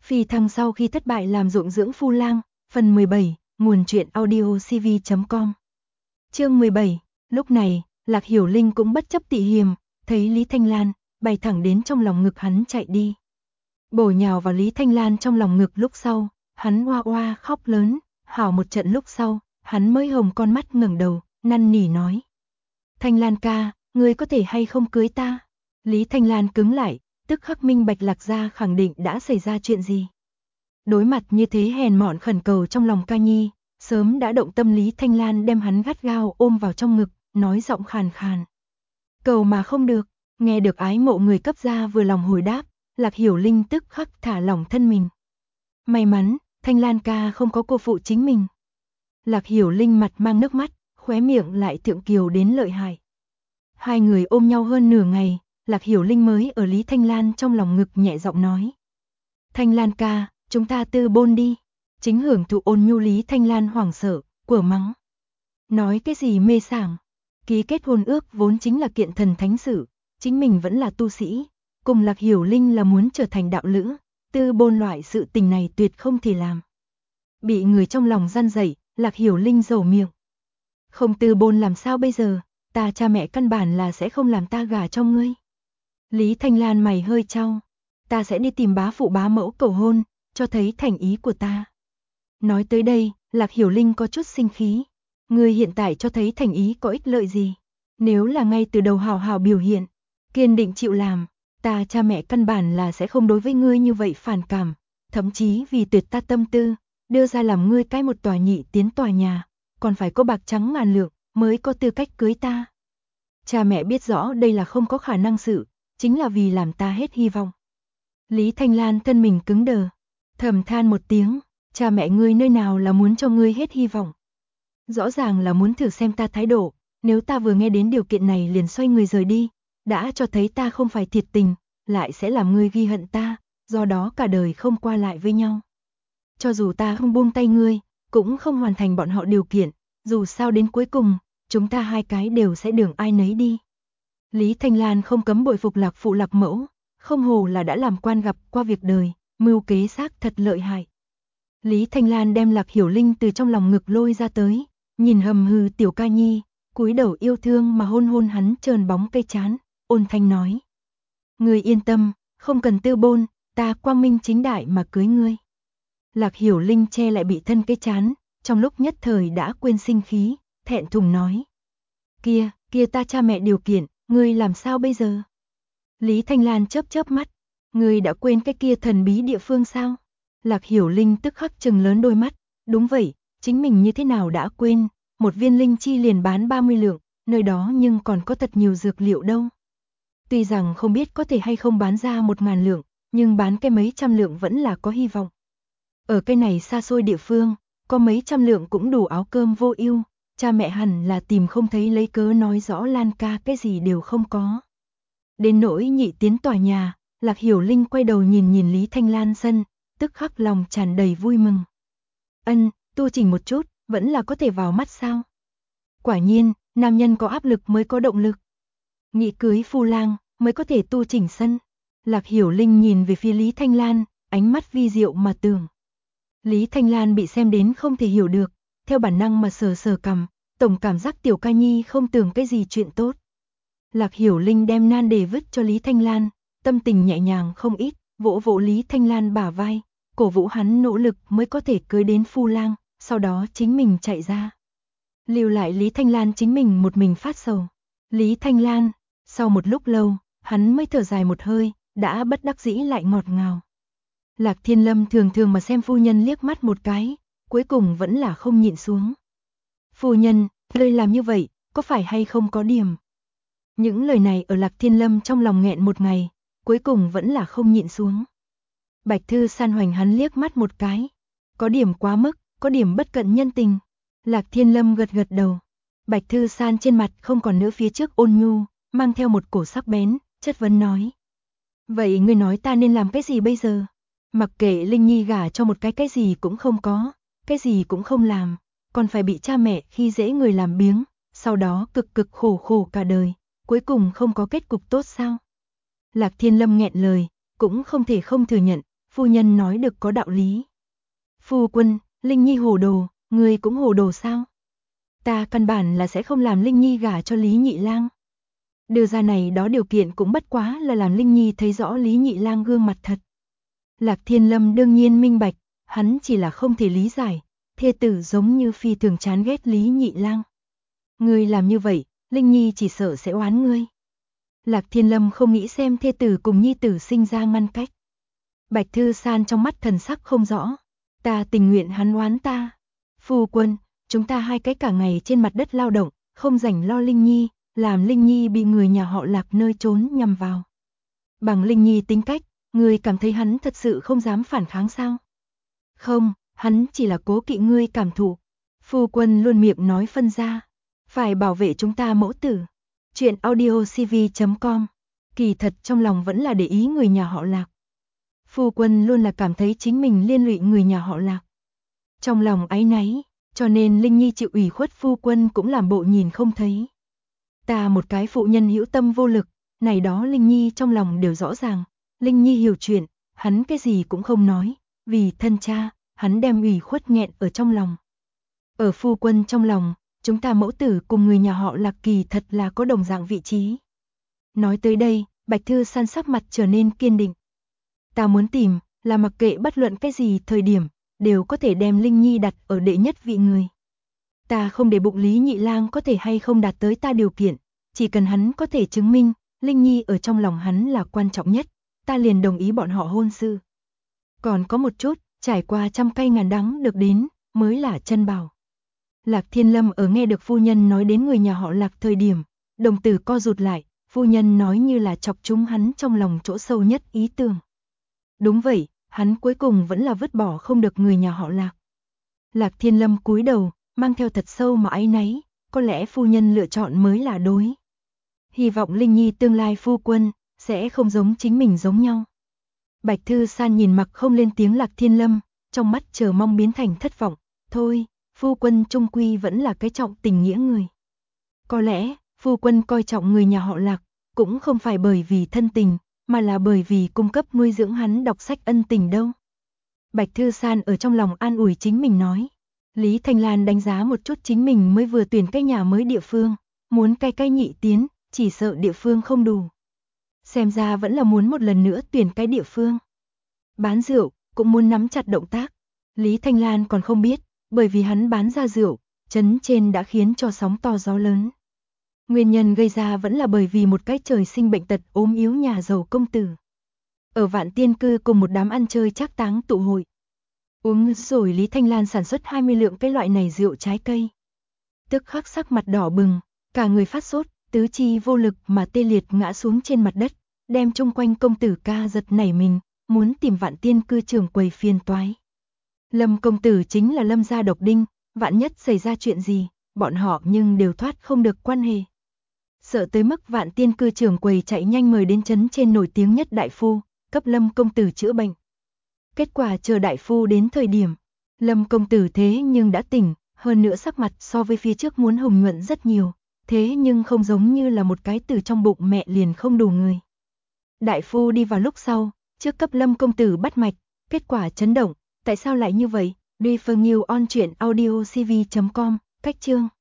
Phi thăng sau khi thất bại làm ruộng dưỡng phu lang, phần 17, nguồn truyện audiocv.com. Chương 17, lúc này, Lạc Hiểu Linh cũng bất chấp tị hiềm, thấy Lý Thanh Lan, bay thẳng đến trong lòng ngực hắn chạy đi. Bổ nhào vào Lý Thanh Lan trong lòng ngực lúc sau, hắn oa oa khóc lớn, hảo một trận lúc sau, hắn mới hồng con mắt ngẩng đầu, năn nỉ nói. Thanh Lan ca, ngươi có thể hay không cưới ta? Lý Thanh Lan cứng lại, tức khắc minh bạch Lạc gia khẳng định đã xảy ra chuyện gì. Đối mặt như thế hèn mọn khẩn cầu trong lòng ca nhi, sớm đã động tâm Lý Thanh Lan đem hắn gắt gao ôm vào trong ngực, nói giọng khàn khàn. Cầu mà không được, nghe được ái mộ người cấp gia vừa lòng hồi đáp, Lạc Hiểu Linh tức khắc thả lỏng thân mình. May mắn, Thanh Lan ca không có cô phụ chính mình. Lạc Hiểu Linh mặt mang nước mắt, khóe miệng lại thượng kiều đến lợi hại. Hai người ôm nhau hơn nửa ngày, Lạc Hiểu Linh mới ở Lý Thanh Lan trong lòng ngực nhẹ giọng nói. Thanh Lan ca, chúng ta tư bôn đi. Chính hưởng thụ ôn nhu Lý Thanh Lan hoảng sợ, quở mắng. Nói cái gì mê sảng. Ký kết hôn ước vốn chính là kiện thần thánh sự, chính mình vẫn là tu sĩ, cùng Lạc Hiểu Linh là muốn trở thành đạo lữ, tư bôn loại sự tình này tuyệt không thể làm. Bị người trong lòng gian dậy, Lạc Hiểu Linh dầu miệng. Không tư bôn làm sao bây giờ, ta cha mẹ căn bản là sẽ không làm ta gả cho ngươi. Lý Thanh Lan mày hơi chau, ta sẽ đi tìm bá phụ bá mẫu cầu hôn, cho thấy thành ý của ta. Nói tới đây, Lạc Hiểu Linh có chút sinh khí. Ngươi hiện tại cho thấy thành ý có ích lợi gì? Nếu là ngay từ đầu hào hào biểu hiện, kiên định chịu làm, ta cha mẹ căn bản là sẽ không đối với ngươi như vậy phản cảm, thậm chí vì tuyệt ta tâm tư, đưa ra làm ngươi cái một tòa nhị tiến tòa nhà, còn phải có bạc trắng ngàn lượng mới có tư cách cưới ta. Cha mẹ biết rõ đây là không có khả năng sự, chính là vì làm ta hết hy vọng. Lý Thanh Lan thân mình cứng đờ, thầm than một tiếng, cha mẹ ngươi nơi nào là muốn cho ngươi hết hy vọng. Rõ ràng là muốn thử xem ta thái độ, nếu ta vừa nghe đến điều kiện này liền xoay người rời đi, đã cho thấy ta không phải thiệt tình, lại sẽ làm ngươi ghi hận ta, do đó cả đời không qua lại với nhau. Cho dù ta không buông tay ngươi, cũng không hoàn thành bọn họ điều kiện, dù sao đến cuối cùng, chúng ta hai cái đều sẽ đường ai nấy đi. Lý Thanh Lan không cấm bội phục Lạc phụ Lạc mẫu, không hồ là đã làm quan gặp qua việc đời, mưu kế xác thật lợi hại. Lý Thanh Lan đem Lạc Hiểu Linh từ trong lòng ngực lôi ra tới, nhìn hầm hừ tiểu ca nhi, cúi đầu yêu thương mà hôn hôn hắn trơn bóng cây trán, ôn thanh nói. Ngươi yên tâm, không cần tư bôn, ta quang minh chính đại mà cưới ngươi. Lạc Hiểu Linh che lại bị thân cây trán, trong lúc nhất thời đã quên sinh khí, thẹn thùng nói. Kia ta cha mẹ điều kiện, ngươi làm sao bây giờ? Lý Thanh Lan chớp chớp mắt, ngươi đã quên cái kia thần bí địa phương sao? Lạc Hiểu Linh tức khắc trừng lớn đôi mắt, đúng vậy, chính mình như thế nào đã quên, một viên linh chi liền bán 30 lượng, nơi đó nhưng còn có thật nhiều dược liệu đâu. Tuy rằng không biết có thể hay không bán ra 1000 lượng, nhưng bán cái mấy trăm lượng vẫn là có hy vọng. Ở cái này xa xôi địa phương, có mấy trăm lượng cũng đủ áo cơm vô ưu, cha mẹ hẳn là tìm không thấy lấy cớ nói rõ Lan ca cái gì đều không có. Đến nỗi nhị tiến tòa nhà, Lạc Hiểu Linh quay đầu nhìn Lý Thanh Lan sân, tức khắc lòng tràn đầy vui mừng. Tu chỉnh một chút, vẫn là có thể vào mắt sao? Quả nhiên, nam nhân có áp lực mới có động lực. Nghị cưới phu lang, mới có thể tu chỉnh sân. Lạc Hiểu Linh nhìn về phía Lý Thanh Lan, ánh mắt vi diệu mà tưởng. Lý Thanh Lan bị xem đến không thể hiểu được, theo bản năng mà sờ sờ cằm, tổng cảm giác tiểu ca nhi không tưởng cái gì chuyện tốt. Lạc Hiểu Linh đem nan đề vứt cho Lý Thanh Lan, tâm tình nhẹ nhàng không ít, vỗ vỗ Lý Thanh Lan bả vai, cổ vũ hắn nỗ lực mới có thể cưới đến phu lang, sau đó chính mình chạy ra. Lưu lại Lý Thanh Lan chính mình một mình phát sầu. Lý Thanh Lan, sau một lúc lâu, hắn mới thở dài một hơi, đã bất đắc dĩ lại ngọt ngào. Lạc Thiên Lâm thường thường mà xem phu nhân liếc mắt một cái, cuối cùng vẫn là không nhịn xuống. Phu nhân, lời làm như vậy, có phải hay không có điểm? Những lời này ở Lạc Thiên Lâm trong lòng nghẹn một ngày, cuối cùng vẫn là không nhịn xuống. Bạch Thư San hoành hắn liếc mắt một cái, có điểm quá mức, có điểm bất cận nhân tình. Lạc Thiên Lâm gật gật đầu. Bạch Thư San trên mặt không còn nữa phía trước ôn nhu, mang theo một cổ sắc bén, chất vấn nói. Vậy ngươi nói ta nên làm cái gì bây giờ? Mặc kệ Linh Nhi gả cho một cái gì cũng không có, cái gì cũng không làm, còn phải bị cha mẹ khi dễ người làm biếng, sau đó cực khổ cả đời, cuối cùng không có kết cục tốt sao? Lạc Thiên Lâm nghẹn lời, cũng không thể không thừa nhận, phu nhân nói được có đạo lý. Phu quân, Linh Nhi hồ đồ, ngươi cũng hồ đồ sao? Ta căn bản là sẽ không làm Linh Nhi gả cho Lý Nhị Lang. Đưa ra này đó điều kiện cũng bất quá là làm Linh Nhi thấy rõ Lý Nhị Lang gương mặt thật. Lạc Thiên Lâm đương nhiên minh bạch, hắn chỉ là không thể lý giải, thê tử giống như phi thường chán ghét Lý Nhị Lang. Ngươi làm như vậy, Linh Nhi chỉ sợ sẽ oán ngươi. Lạc Thiên Lâm không nghĩ xem thê tử cùng nhi tử sinh ra ngăn cách. Bạch Thư San trong mắt thần sắc không rõ. Ta tình nguyện hắn oán ta. Phu quân, chúng ta hai cái cả ngày trên mặt đất lao động, không rảnh lo Linh Nhi, làm Linh Nhi bị người nhà họ Lạc nơi trốn nhằm vào. Bằng Linh Nhi tính cách, ngươi cảm thấy hắn thật sự không dám phản kháng sao? Không, hắn chỉ là cố kỵ ngươi cảm thụ. Phu quân luôn miệng nói phân ra. Phải bảo vệ chúng ta mẫu tử. Chuyện audiocv.com. Kỳ thật trong lòng vẫn là để ý người nhà họ Lạc. Phu quân luôn là cảm thấy chính mình liên lụy người nhà họ Lạc. Trong lòng áy náy, cho nên Linh Nhi chịu ủy khuất phu quân cũng làm bộ nhìn không thấy. Ta một cái phụ nhân hữu tâm vô lực, này đó Linh Nhi trong lòng đều rõ ràng. Linh Nhi hiểu chuyện, hắn cái gì cũng không nói, vì thân cha, hắn đem ủy khuất nghẹn ở trong lòng. Ở phu quân trong lòng, chúng ta mẫu tử cùng người nhà họ Lạc kỳ thật là có đồng dạng vị trí. Nói tới đây, Bạch Thư San sắc mặt trở nên kiên định. Ta muốn tìm, là mặc kệ bất luận cái gì thời điểm, đều có thể đem Linh Nhi đặt ở đệ nhất vị người. Ta không để bụng Lý Nhị Lang có thể hay không đạt tới ta điều kiện, chỉ cần hắn có thể chứng minh, Linh Nhi ở trong lòng hắn là quan trọng nhất, ta liền đồng ý bọn họ hôn sự. Còn có một chút, trải qua trăm cay ngàn đắng được đến, mới là chân bảo. Lạc Thiên Lâm ở nghe được phu nhân nói đến người nhà họ Lạc thời điểm, đồng tử co rụt lại, phu nhân nói như là chọc trúng hắn trong lòng chỗ sâu nhất ý tưởng. Đúng vậy, hắn cuối cùng vẫn là vứt bỏ không được người nhà họ Lạc. Lạc Thiên Lâm cúi đầu, mang theo thật sâu mà áy náy, có lẽ phu nhân lựa chọn mới là đối. Hy vọng Linh Nhi tương lai phu quân, sẽ không giống chính mình giống nhau. Bạch Thư San nhìn mặc không lên tiếng Lạc Thiên Lâm, trong mắt chờ mong biến thành thất vọng. Thôi, phu quân trung quy vẫn là cái trọng tình nghĩa người. Có lẽ, phu quân coi trọng người nhà họ Lạc, cũng không phải bởi vì thân tình, mà là bởi vì cung cấp nuôi dưỡng hắn đọc sách ân tình đâu. Bạch Thư San ở trong lòng an ủi chính mình nói. Lý Thanh Lan đánh giá một chút chính mình mới vừa tuyển cái nhà mới địa phương, muốn cái nhị tiến, chỉ sợ địa phương không đủ. Xem ra vẫn là muốn một lần nữa tuyển cái địa phương. Bán rượu, cũng muốn nắm chặt động tác. Lý Thanh Lan còn không biết, bởi vì hắn bán ra rượu, trấn trên đã khiến cho sóng to gió lớn. Nguyên nhân gây ra vẫn là bởi vì một cái trời sinh bệnh tật ốm yếu nhà giàu công tử. Ở Vạn Tiên Cư cùng một đám ăn chơi trác táng tụ hội. Uống rồi Lý Thanh Lan sản xuất 20 lượng cái loại này rượu trái cây. Tức khắc sắc mặt đỏ bừng, cả người phát sốt, tứ chi vô lực mà tê liệt ngã xuống trên mặt đất, đem chung quanh công tử ca giật nảy mình, muốn tìm Vạn Tiên Cư trưởng quầy phiền toái. Lâm công tử chính là Lâm gia độc đinh, vạn nhất xảy ra chuyện gì, bọn họ nhưng đều thoát không được quan hệ. Sợ tới mức Vạn Tiên Cư trưởng quầy chạy nhanh mời đến trấn trên nổi tiếng nhất đại phu, cấp Lâm công tử chữa bệnh. Kết quả chờ đại phu đến thời điểm, Lâm công tử thế nhưng đã tỉnh, hơn nữa sắc mặt so với phía trước muốn hồng nhuận rất nhiều, thế nhưng không giống như là một cái từ trong bụng mẹ liền không đủ người. Đại phu đi vào lúc sau, trước cấp Lâm công tử bắt mạch, kết quả chấn động, tại sao lại như vậy? Refer New on truyện audiocv.com, cách chương